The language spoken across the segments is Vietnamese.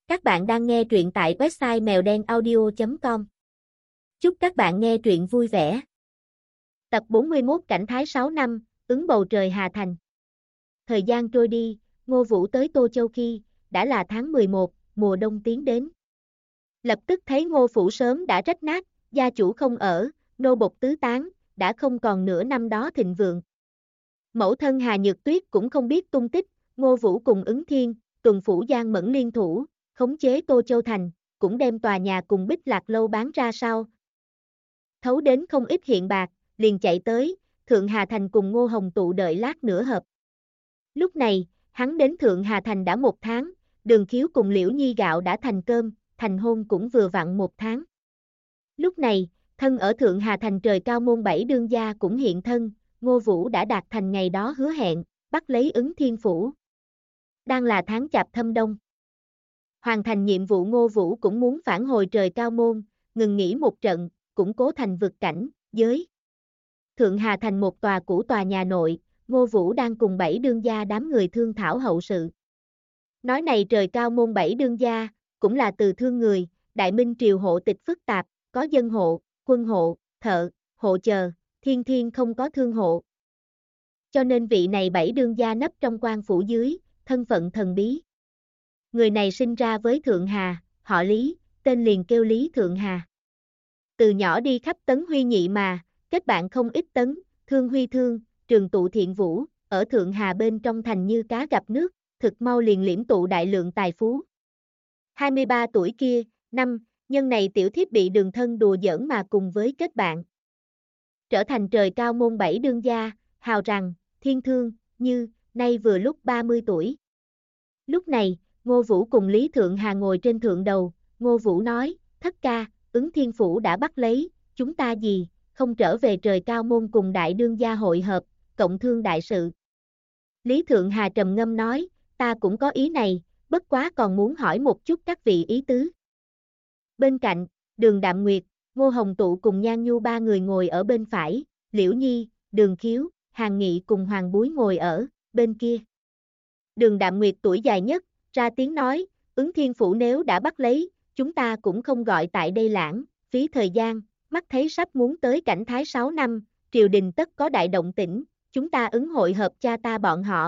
Các bạn đang nghe truyện tại website mèo đen audio.com. Chúc các bạn nghe truyện vui vẻ. Tập 41 Cảnh Thái 6 năm, ứng bầu trời Hà Thành. Thời gian trôi đi, Ngô Vũ tới Tô Châu khi đã là tháng 11, mùa đông tiến đến. Lập tức thấy Ngô Phủ sớm đã rách nát, gia chủ không ở, nô bộc tứ tán, đã không còn nửa năm đó thịnh vượng. Mẫu thân Hà Nhược Tuyết cũng không biết tung tích, Ngô Vũ cùng Ứng Thiên, Tuần Phủ Giang Mẫn liên thủ, khống chế Tô Châu Thành, cũng đem tòa nhà cùng Bích Lạc Lâu bán ra sau. Thấu đến không ít hiện bạc, liền chạy tới, Thượng Hà Thành cùng Ngô Hồng tụ đợi lát nữa hợp. Lúc này, hắn đến Thượng Hà Thành đã 1 tháng, Đường Khiếu cùng Liễu Nhi gạo đã thành cơm, thành hôn cũng vừa vặn 1 tháng. Lúc này, thân ở Thượng Hà Thành Trời Cao môn 7 đương gia cũng hiện thân, Ngô Vũ đã đạt thành ngày đó hứa hẹn, bắt lấy Ứng Thiên Phủ. Đang là tháng Chạp Thâm Đông. Hoàn thành nhiệm vụ Ngô Vũ cũng muốn phản hồi Trời Cao môn, ngừng nghỉ một trận, củng cố thành vực cảnh, giới. Thượng Hà Thành một tòa cũ tòa nhà nội, Ngô Vũ đang cùng 7 đương gia đám người thương thảo hậu sự. Nói này Trời Cao môn 7 đương gia, cũng là từ thương người, Đại Minh triều hộ tịch phức tạp, có dân hộ, quân hộ, thợ, hộ chờ, thiên không có thương hộ. Cho nên vị này 7 đương gia nấp trong quan phủ dưới, thân phận thần bí. Người này sinh ra với Thượng Hà, họ Lý, tên liền kêu Lý Thượng Hà. Từ nhỏ đi khắp Tấn Huy nhị mà, kết bạn không ít Tấn, Thương Huy Thương, Trường tụ thiện vũ, ở Thượng Hà bên trong thành như cá gặp nước, thực mau liền liễm tụ đại lượng tài phú. 23 tuổi kia, nhân này tiểu thiếp bị Đường thân đùa giỡn mà cùng với kết bạn. Trở thành Trời Cao môn 7 đương gia, hào rằng, thiên thương, như, nay vừa lúc 30 tuổi. Lúc này, Ngô Vũ cùng Lý Thượng Hà ngồi trên thượng đầu, Ngô Vũ nói, thất ca, Ứng Thiên Phủ đã bắt lấy, chúng ta gì, không trở về Trời Cao môn cùng đại đương gia hội hợp, cộng thương đại sự. Lý Thượng Hà trầm ngâm nói, ta cũng có ý này, bất quá còn muốn hỏi một chút các vị ý tứ. Bên cạnh, Đường Đạm Nguyệt, Ngô Hồng Tụ cùng Nhan Nhu 3 người ngồi ở bên phải, Liễu Nhi, Đường Khiếu, Hàn Nghị cùng Hoàng Búi ngồi ở bên kia. Đường Đạm Nguyệt tuổi dài nhất, ra tiếng nói, Ứng Thiên Phủ nếu đã bắt lấy, chúng ta cũng không gọi tại đây lãng, phí thời gian, mắt thấy sắp muốn tới cảnh thái 6 năm, triều đình tất có đại động tĩnh, chúng ta ứng hội hợp cha ta bọn họ.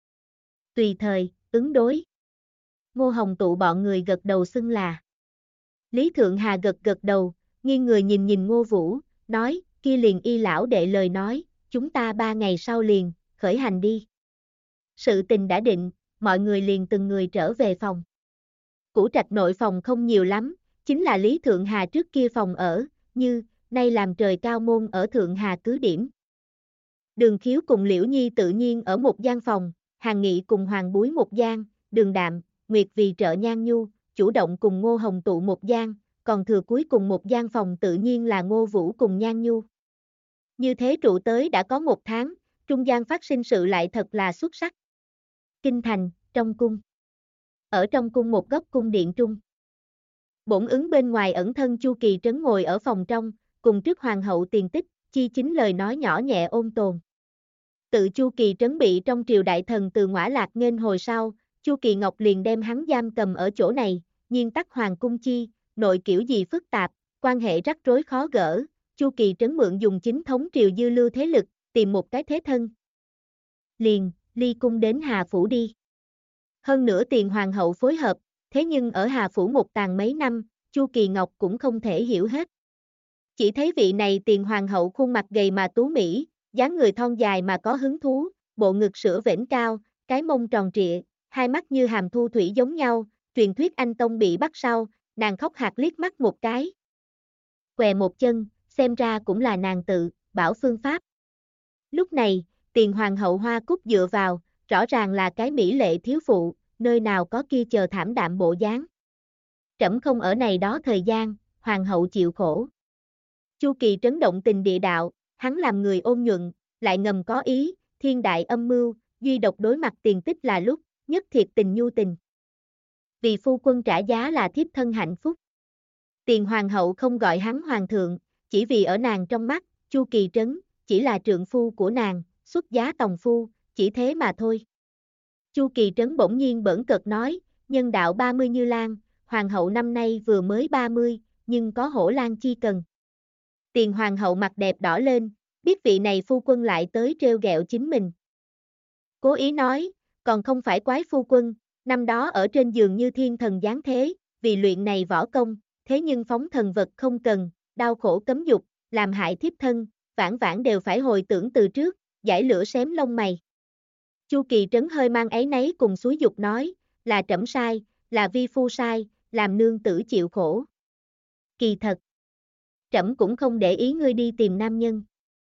Tùy thời, ứng đối. Ngô Hồng Tụ bọn người gật đầu xưng là. Lý Thượng Hà gật đầu, nghiêng người nhìn Ngô Vũ, nói, kia liền y lão đệ lời nói, chúng ta 3 ngày sau liền, khởi hành đi. Sự tình đã định, mọi người liền từng người trở về phòng. Củ trạch nội phòng không nhiều lắm, chính là Lý Thượng Hà trước kia phòng ở, như, nay làm Trời Cao môn ở Thượng Hà cứ điểm. Đường Khiếu cùng Liễu Nhi tự nhiên ở một gian phòng, Hàn Nghị cùng Hoàng Búi một gian, Đường Đạm, Nguyệt vì trợ Nhan Nhu, chủ động cùng Ngô Hồng Tụ một gian, còn thừa cuối cùng một gian phòng tự nhiên là Ngô Vũ cùng Nhan Nhu. Như thế trụ tới đã có 1 tháng, trung gian phát sinh sự lại thật là xuất sắc. Kinh thành, trong cung. Ở trong cung một góc cung điện trung. Bổn Ứng bên ngoài ẩn thân Chu Kỳ Trấn ngồi ở phòng trong, cùng trước hoàng hậu Tiền Tích, chi chính lời nói nhỏ nhẹ ôn tồn. Tự Chu Kỳ Trấn bị trong triều đại thần từ Ngõa Lạc nghênh hồi sau, Chu Kỳ Ngọc liền đem hắn giam cầm ở chỗ này, nhiên tắc hoàng cung chi, nội kiểu gì phức tạp, quan hệ rắc rối khó gỡ, Chu Kỳ Trấn mượn dùng chính thống triều dư lưu thế lực, tìm một cái thế thân. Liền, ly cung đến Hà Phủ đi. Hơn nữa Tiền hoàng hậu phối hợp, thế nhưng ở Hà Phủ một tàn mấy năm, Chu Kỳ Ngọc cũng không thể hiểu hết. Chỉ thấy vị này Tiền hoàng hậu khuôn mặt gầy mà tú mỹ, dáng người thon dài mà có hứng thú, bộ ngực sữa vểnh cao, cái mông tròn trịa, hai mắt như hàm thu thủy giống nhau, truyền thuyết anh tông bị bắt sau, nàng khóc hạt liếc mắt một cái. Què một chân, xem ra cũng là nàng tự, bảo phương pháp. Lúc này, Tiền hoàng hậu hoa cúc dựa vào, rõ ràng là cái mỹ lệ thiếu phụ, nơi nào có kia chờ thảm đạm bộ dáng. Trẫm không ở này đó thời gian, hoàng hậu chịu khổ. Chu Kỳ Trấn động tình địa đạo, hắn làm người ôn nhuận, lại ngầm có ý, thiên đại âm mưu, duy độc đối mặt Tiền Tích là lúc, nhất thiệt tình nhu tình. Vì phu quân trả giá là thiếp thân hạnh phúc. Tiền hoàng hậu không gọi hắn hoàng thượng, chỉ vì ở nàng trong mắt, Chu Kỳ Trấn, chỉ là trượng phu của nàng, xuất giá tòng phu, chỉ thế mà thôi. Chu Kỳ Trấn bỗng nhiên bỡn cợt nói, nhân đạo 30 như lan, hoàng hậu năm nay vừa mới 30, nhưng có hổ lang chi cần. Tiền hoàng hậu mặt đẹp đỏ lên, biết vị này phu quân lại tới trêu ghẹo chính mình. Cố ý nói, còn không phải quái phu quân, năm đó ở trên giường như thiên thần giáng thế, vì luyện này võ công, thế nhưng phóng thần vật không cần, đau khổ cấm dục, làm hại thiếp thân, vãn vãn đều phải hồi tưởng từ trước, giải lửa xém lông mày. Chu Kỳ Trấn hơi mang áy náy cùng xúi dục nói, là trẫm sai, là vi phu sai, làm nương tử chịu khổ. Kỳ thật, trẫm cũng không để ý ngươi đi tìm nam nhân.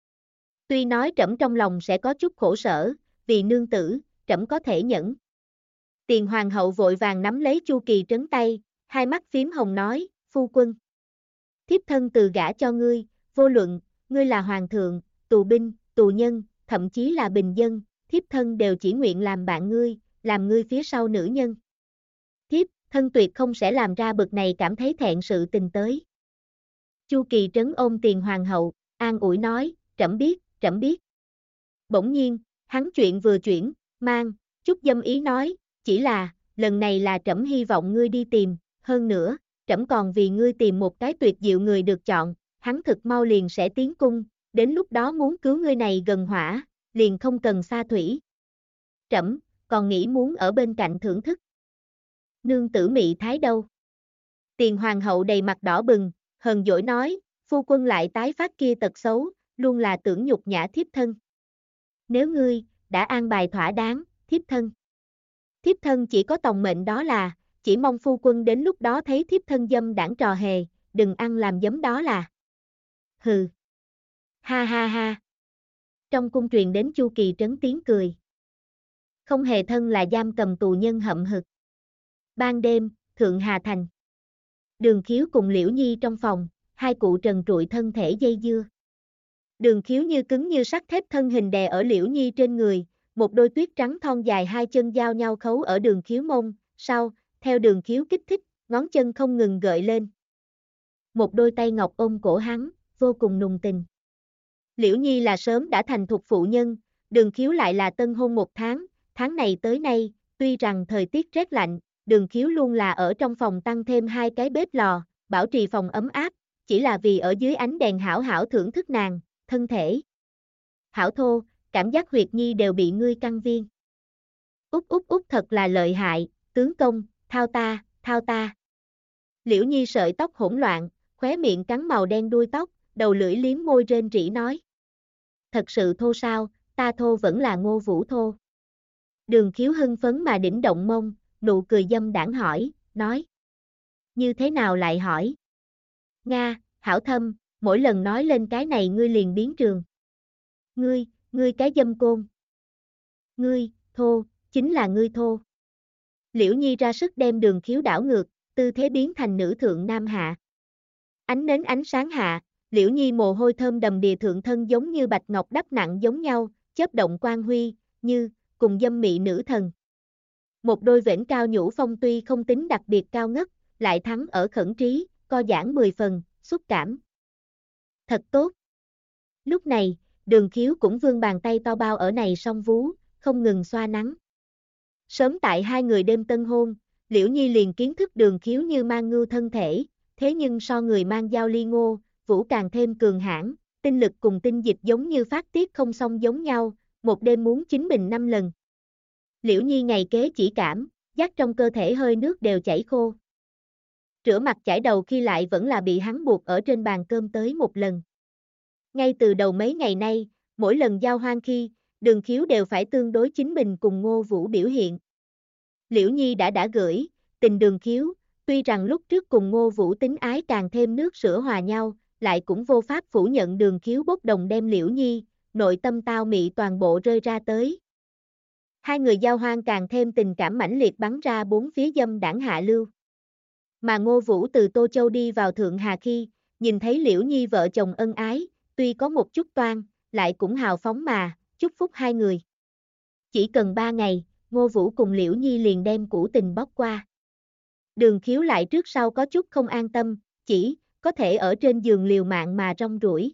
Tuy nói trẫm trong lòng sẽ có chút khổ sở, vì nương tử, trẫm có thể nhẫn. Tiền hoàng hậu vội vàng nắm lấy Chu Kỳ Trấn tay, hai mắt phím hồng nói, phu quân. Thiếp thân từ gả cho ngươi, vô luận, ngươi là hoàng thượng, tù binh, tù nhân, thậm chí là bình dân, thiếp thân đều chỉ nguyện làm bạn ngươi, làm ngươi phía sau nữ nhân. Thiếp, thân tuyệt không sẽ làm ra bực này cảm thấy thẹn sự tình tới. Chu Kỳ Trấn ôm Tiền hoàng hậu, an ủi nói, trẫm biết, trẫm biết. Bỗng nhiên, hắn chuyện vừa chuyển, mang, chút dâm ý nói, chỉ là, lần này là trẫm hy vọng ngươi đi tìm, hơn nữa, trẫm còn vì ngươi tìm một cái tuyệt diệu người được chọn, hắn thực mau liền sẽ tiến cung, đến lúc đó muốn cứu ngươi này gần hỏa, liền không cần xa thủy. Trẫm, còn nghĩ muốn ở bên cạnh thưởng thức. Nương tử mị thái đâu? Tiền hoàng hậu đầy mặt đỏ bừng, hờn dỗi nói, phu quân lại tái phát kia tật xấu, luôn là tưởng nhục nhã thiếp thân. Nếu ngươi, đã an bài thỏa đáng, thiếp thân. Thiếp thân chỉ có tòng mệnh đó là, chỉ mong phu quân đến lúc đó thấy thiếp thân dâm đảng trò hề, đừng ăn làm giấm đó là. Hừ. Ha ha ha. Trong cung truyền đến Chu Kỳ Trấn tiếng cười. Không hề thân là giam cầm tù nhân hậm hực. Ban đêm, Thượng Hà Thành. Đường Khiếu cùng Liễu Nhi trong phòng, hai cụ trần trụi thân thể dây dưa. Đường Khiếu như cứng như sắt thép thân hình đè ở Liễu Nhi trên người, một đôi tuyết trắng thon dài hai chân giao nhau khấu ở Đường Khiếu mông, sau, theo Đường Khiếu kích thích, ngón chân không ngừng gợi lên. Một đôi tay ngọc ôm cổ hắn, vô cùng nùng tình. Liễu Nhi là sớm đã thành thục phụ nhân, Đường Khiếu lại là tân hôn một tháng này tới nay, tuy rằng thời tiết rét lạnh, Đường Khiếu luôn là ở trong phòng tăng thêm hai cái bếp lò, bảo trì phòng ấm áp, chỉ là vì ở dưới ánh đèn hảo hảo thưởng thức nàng, thân thể. Hảo thô, cảm giác huyệt nhi đều bị ngươi căng viên. Út thật là lợi hại, tướng công, thao ta, thao ta. Liễu Nhi sợi tóc hỗn loạn, khóe miệng cắn màu đen đuôi tóc, đầu lưỡi liếm môi rên rỉ nói. Thật sự thô sao, ta thô vẫn là Ngô Vũ thô. Đường Khiếu hưng phấn mà đỉnh động mông, nụ cười dâm đảng hỏi, nói. Như thế nào lại hỏi? Nga, hảo thâm, mỗi lần nói lên cái này ngươi liền biến trường. Ngươi cái dâm côn. Ngươi, thô, chính là ngươi thô. Liễu Nhi ra sức đem Đường Khiếu đảo ngược, tư thế biến thành nữ thượng nam hạ. Ánh nến ánh sáng hạ, Liễu Nhi mồ hôi thơm đầm đìa thượng thân giống như bạch ngọc đắp nặng giống nhau, chớp động quang huy, như, cùng dâm mị nữ thần. Một đôi vểnh cao nhũ phong tuy không tính đặc biệt cao ngất, lại thắng ở khẩn trí, co giãn 10 phần, xúc cảm. Thật tốt. Lúc này, Đường Khiếu cũng vươn bàn tay to bao ở này song vú, không ngừng xoa nắng. Sớm tại hai người đêm tân hôn, Liễu Nhi liền kiến thức Đường Khiếu như mang ngưu thân thể, thế nhưng so người mang dao ly ngô, vũ càng thêm cường hãn, tinh lực cùng tinh dịch giống như phát tiết không song giống nhau, một đêm muốn chính mình 5 lần. Liễu Nhi ngày kế chỉ cảm, giác trong cơ thể hơi nước đều chảy khô. Rửa mặt chải đầu khi lại vẫn là bị hắn buộc ở trên bàn cơm tới một lần. Ngay từ đầu mấy ngày nay, mỗi lần giao hoan khi, Đường Khiếu đều phải tương đối chính mình cùng Ngô Vũ biểu hiện. Liễu Nhi đã gửi, tình Đường Khiếu, tuy rằng lúc trước cùng Ngô Vũ tính ái càng thêm nước sữa hòa nhau, lại cũng vô pháp phủ nhận Đường Khiếu bốc đồng đem Liễu Nhi, nội tâm tao mị toàn bộ rơi ra tới. Hai người giao hoan càng thêm tình cảm mãnh liệt bắn ra bốn phía dâm đảng hạ lưu. Mà Ngô Vũ từ Tô Châu đi vào Thượng Hà khi, nhìn thấy Liễu Nhi vợ chồng ân ái, tuy có một chút toan, lại cũng hào phóng mà, chúc phúc hai người. Chỉ cần 3 ngày, Ngô Vũ cùng Liễu Nhi liền đem cũ tình bóc qua. Đường Khiếu lại trước sau có chút không an tâm, chỉ có thể ở trên giường liều mạng mà rong ruổi.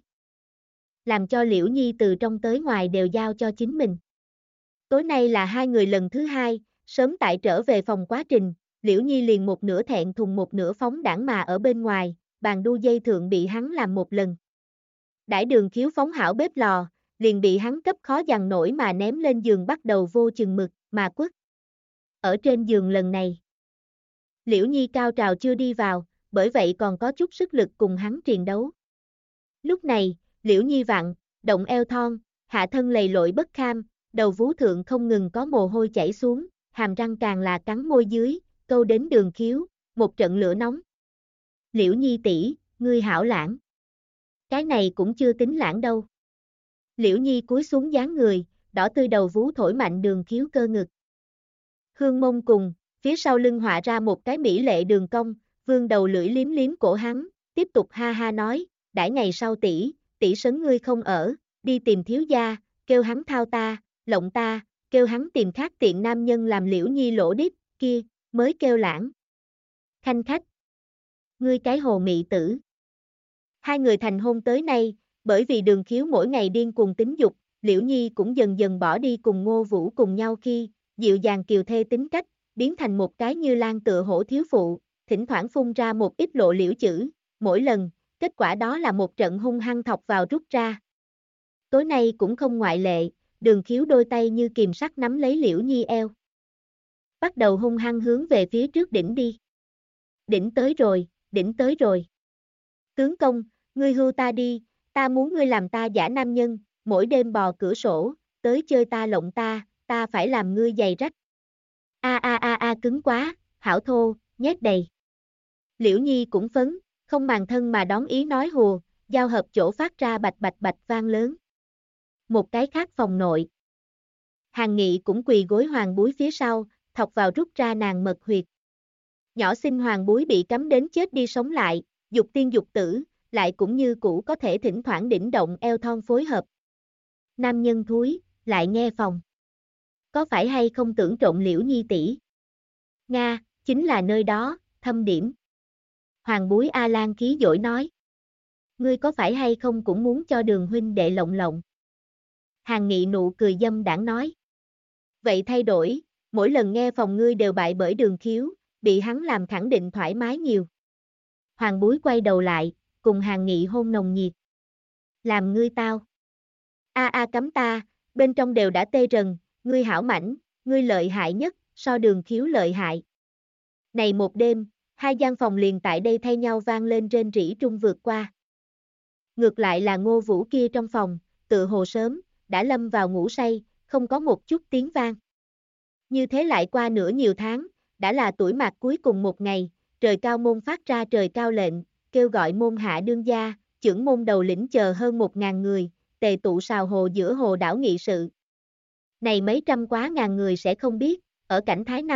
Làm cho Liễu Nhi từ trong tới ngoài đều giao cho chính mình. Tối nay là hai người lần thứ hai, sớm tại trở về phòng quá trình, Liễu Nhi liền một nửa thẹn thùng một nửa phóng đãng mà ở bên ngoài, bàn đu dây thượng bị hắn làm một lần. Đãi Đường Khiếu phóng hảo bếp lò, liền bị hắn cấp khó dằn nổi mà ném lên giường bắt đầu vô chừng mực, mà quất. Ở trên giường lần này, Liễu Nhi cao trào chưa đi vào, bởi vậy còn có chút sức lực cùng hắn triền đấu. Lúc này, Liễu Nhi vặn, động eo thon, hạ thân lầy lội bất kham, đầu vú thượng không ngừng có mồ hôi chảy xuống, hàm răng càng là cắn môi dưới, câu đến Đường Khiếu, một trận lửa nóng. Liễu Nhi tỷ, ngươi hảo lãng. Cái này cũng chưa tính lãng đâu. Liễu Nhi cúi xuống dáng người, đỏ tươi đầu vú thổi mạnh Đường Khiếu cơ ngực. Hương mông cùng, phía sau lưng họa ra một cái mỹ lệ đường cong, vương đầu lưỡi liếm liếm cổ hắn, tiếp tục ha ha nói, đãi ngày sau tỷ sấn ngươi không ở, đi tìm thiếu gia, kêu hắn thao ta, lộng ta, kêu hắn tìm khác tiện nam nhân làm Liễu Nhi lỗ đít, kia, mới kêu lãng. Khanh khách. Ngươi cái hồ mị tử. Hai người thành hôn tới nay, bởi vì Đường Khiếu mỗi ngày điên cuồng tính dục, Liễu Nhi cũng dần dần bỏ đi cùng Ngô Vũ cùng nhau khi, dịu dàng kiều thê tính cách, biến thành một cái như lan tựa hổ thiếu phụ, thỉnh thoảng phun ra một ít lộ liễu chữ, mỗi lần, kết quả đó là một trận hung hăng thọc vào rút ra. Tối nay cũng không ngoại lệ, Đường Khiếu đôi tay như kìm sắt nắm lấy Liễu Nhi eo. Bắt đầu hung hăng hướng về phía trước đỉnh đi. Đỉnh tới rồi, đỉnh tới rồi. Tướng công, ngươi hưu ta đi, ta muốn ngươi làm ta giả nam nhân, mỗi đêm bò cửa sổ, tới chơi ta lộng ta phải làm ngươi giày rách. Cứng quá, hảo thô, nhét đầy. Liễu Nhi cũng phấn, không màng thân mà đón ý nói hùa, giao hợp chỗ phát ra bạch bạch bạch vang lớn. Một cái khác phòng nội. Hàng Nghị cũng quỳ gối Hoàng Búi phía sau, thọc vào rút ra nàng mật huyệt. Nhỏ xinh Hoàng Búi bị cắm đến chết đi sống lại, dục tiên dục tử, lại cũng như cũ có thể thỉnh thoảng đỉnh động eo thon phối hợp. Nam nhân thúi, lại nghe phòng. Có phải hay không tưởng trộn Liễu Nhi tỷ? Nga, chính là nơi đó, thâm điểm. Hoàng Búi A Lan khí dỗi nói. Ngươi có phải hay không cũng muốn cho Đường huynh đệ lộng lộng? Hàng Nghị nụ cười dâm đãng nói. Vậy thay đổi, mỗi lần nghe phòng ngươi đều bại bởi Đường Khiếu, bị hắn làm khẳng định thoải mái nhiều. Hoàng Búi quay đầu lại, cùng Hàng Nghị hôn nồng nhiệt. Làm ngươi tao. Cấm ta, bên trong đều đã tê rần, ngươi hảo mảnh, ngươi lợi hại nhất, so Đường Khiếu lợi hại. Này một đêm, hai gian phòng liền tại đây thay nhau vang lên rên rỉ trung vượt qua. Ngược lại là Ngô Vũ kia trong phòng, tự hồ sớm, đã lâm vào ngủ say, không có một chút tiếng vang. Như thế lại qua nửa nhiều tháng, đã là tuổi mạt cuối cùng một ngày, trời cao môn phát ra trời cao lệnh, kêu gọi môn hạ đương gia, chưởng môn đầu lĩnh chờ hơn 1.000 người, tề tụ sào hồ giữa hồ đảo nghị sự. Này mấy trăm quá ngàn người sẽ không biết, ở cảnh Thái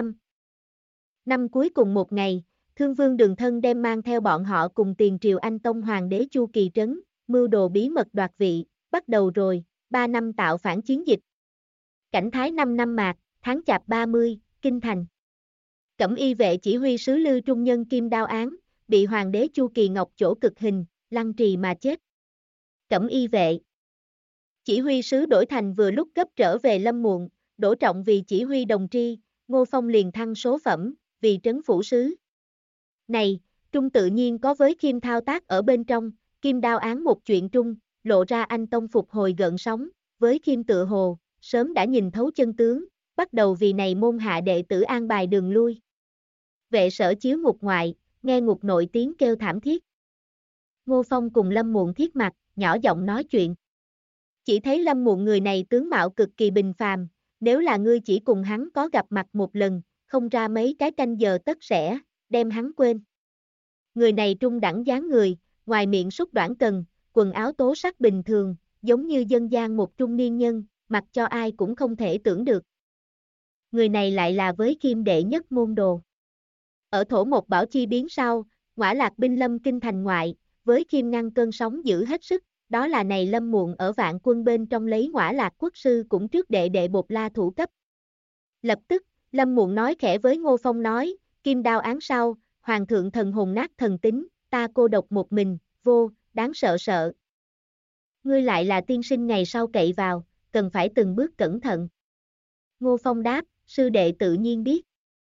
năm cuối cùng một ngày, Thương Vương Đường Thân đem mang theo bọn họ cùng tiền triều Anh Tông Hoàng đế Chu Kỳ Trấn, mưu đồ bí mật đoạt vị, bắt đầu rồi, 3 năm tạo phản chiến dịch. Cảnh Thái 5 năm mạt, tháng Chạp 30, Kinh Thành. Cẩm y vệ chỉ huy sứ Lư Trung Nhân kim đao án, bị Hoàng đế Chu Kỳ Ngọc chỗ cực hình, lăng trì mà chết. Cẩm y vệ chỉ huy sứ Đổi Thành vừa lúc gấp trở về Lâm Muộn, Đỗ Trọng vì chỉ huy đồng tri, Ngô Phong liền thăng số phẩm, vì trấn phủ sứ. Này, Trung tự nhiên có với Kim thao tác ở bên trong, Kim đao án một chuyện trung, lộ ra anh tông phục hồi gợn sóng, với Kim tự hồ, sớm đã nhìn thấu chân tướng, bắt đầu vì này môn hạ đệ tử an bài đường lui. Vệ sở chiếu ngục ngoại, nghe ngục nội tiếng kêu thảm thiết. Ngô Phong cùng Lâm Muộn thiết mặt, nhỏ giọng nói chuyện. Chỉ thấy Lâm Muộn người này tướng mạo cực kỳ bình phàm, nếu là ngươi chỉ cùng hắn có gặp mặt một lần, không ra mấy cái canh giờ tất sẽ, đem hắn quên. Người này trung đẳng dáng người, ngoài miệng súc đoản cần, quần áo tố sắc bình thường, giống như dân gian một trung niên nhân, mặc cho ai cũng không thể tưởng được. Người này lại là với Kim đệ nhất môn đồ. Ở thổ một bảo chi biến sau, Ngõa Lạc binh lâm kinh thành ngoại, với Kim ngăn cơn sóng giữ hết sức, đó là này Lâm Muộn ở Vạn Quân bên trong lấy Ngõa Lạc quốc sư cũng trước đệ đệ Bột La thủ cấp. Lập tức, Lâm Muộn nói khẽ với Ngô Phong nói, Kim đao án sau, Hoàng thượng thần hồn nát thần tính, ta cô độc một mình, vô, đáng sợ sợ. Ngươi lại là tiên sinh ngày sau cậy vào, cần phải từng bước cẩn thận. Ngô Phong đáp, sư đệ tự nhiên biết.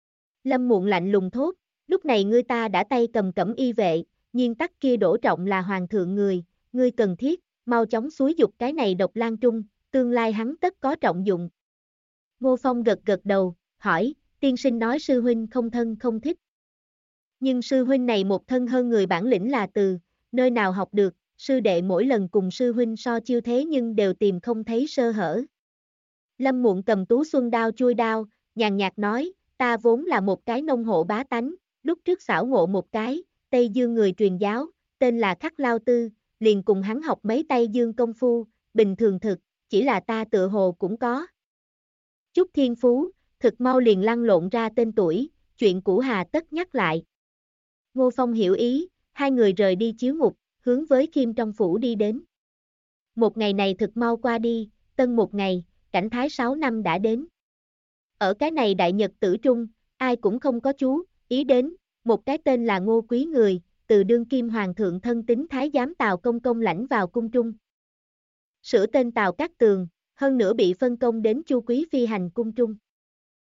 Lâm Muộn lạnh lùng thốt, lúc này ngươi ta đã tay cầm cẩm y vệ, nhiên tắc kia Đỗ Trọng là hoàng thượng người, ngươi cần thiết, mau chóng xúi dục cái này Độc Lang Trung, tương lai hắn tất có trọng dụng. Ngô Phong gật gật đầu, hỏi, tiên sinh nói sư huynh không thân không thích. Nhưng sư huynh này một thân hơn người bản lĩnh là từ, nơi nào học được, sư đệ mỗi lần cùng sư huynh so chiêu thế nhưng đều tìm không thấy sơ hở. Lâm Muộn cầm Tú Xuân đao chui đao, nhàn nhạt nói, ta vốn là một cái nông hộ bá tánh, lúc trước xảo ngộ một cái, Tây Dương người truyền giáo, tên là Khắc Lao Tư, liền cùng hắn học mấy Tây Dương công phu, bình thường thực, chỉ là ta tựa hồ cũng có chút thiên phú, thực mau liền lăn lộn ra tên tuổi, chuyện cũ hà tất nhắc lại. Ngô Phong hiểu ý, hai người rời đi chiếu ngục, hướng với Khiêm trong phủ đi đến. Một ngày này thực mau qua đi, tân một ngày, cảnh thái 6 năm đã đến. Ở cái này đại nhật tử trung, ai cũng không có chú ý đến, một cái tên là Ngô Quý người, từ đương kim hoàng thượng thân tín thái giám Tào Công Công lãnh vào cung trung. Sửa tên Tào Cát Tường, hơn nữa bị phân công đến Chu Quý phi hành cung trung.